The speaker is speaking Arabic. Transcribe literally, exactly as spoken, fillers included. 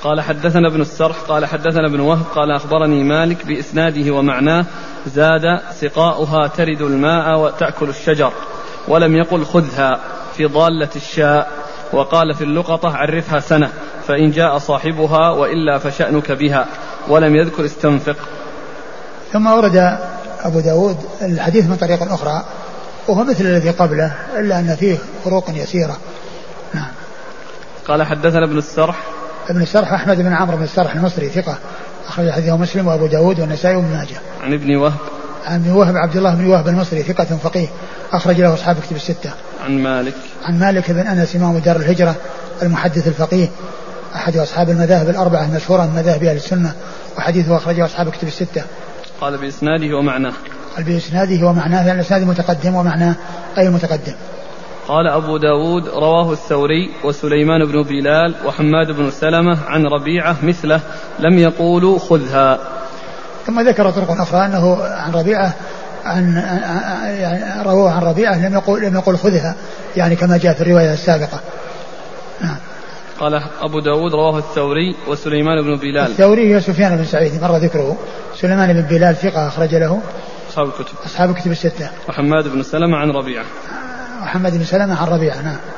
قال حدثنا ابن السرح قال حدثنا ابن وهب قال أخبرني مالك بإسناده ومعناه زاد سقاؤها ترد الماء وتأكل الشجر، ولم يقل خذها في ضالة الشاء، وقال في اللقطة عرفها سنة فإن جاء صاحبها وإلا فشأنك بها، ولم يذكر استنفق. ثم ورد أبو داود الحديث من طريق أخرى وهو مثل الذي قبله إلا أن فيه فروق يسيرة. نعم. قال حدثنا ابن السرح ابن السرح أحمد بن عمرو بن السرح المصري ثقة أخرج حديثه مسلم وأبو داود والنسائي وابن ماجه. عن ابن وهب عن ابن وهب عبد الله بن وهب المصري ثقة فقيه أخرج له أصحاب كتب الستة. عن مالك عن مالك بن أنس إمام دار الهجرة المحدث الفقيه أحد أصحاب المذاهب الأربعة المشهورة من مذاهب أهل السنة، وحديثه أخرجه أصحاب كتب الستة. قال بإسناده ومعناه. قال بإسناده ومعناه لأن الإسناد متقدم ومعناه أي متقدم. قال أبو داود رواه الثوري وسليمان بن بلال وحماد بن سلمة عن ربيعة مثله لم يقولوا خذها. ثم ذكر طرق أخرى أنه عن ربيعة عن يعني رواه عن ربيعة لم يقول لم يقول خذها، يعني كما جاء في الرواية السابقة. نعم. قال أبو داود رواه الثوري وسليمان بن بلال. الثوري هو سفيان بن سعيد مر ذكره. سليمان بن بلال ثقة أخرج له أصحاب الكتب أصحاب الكتب الستة. وحماد بن سلمة عن ربيعة. محمد بن سلمة عن ربيعة. نعم.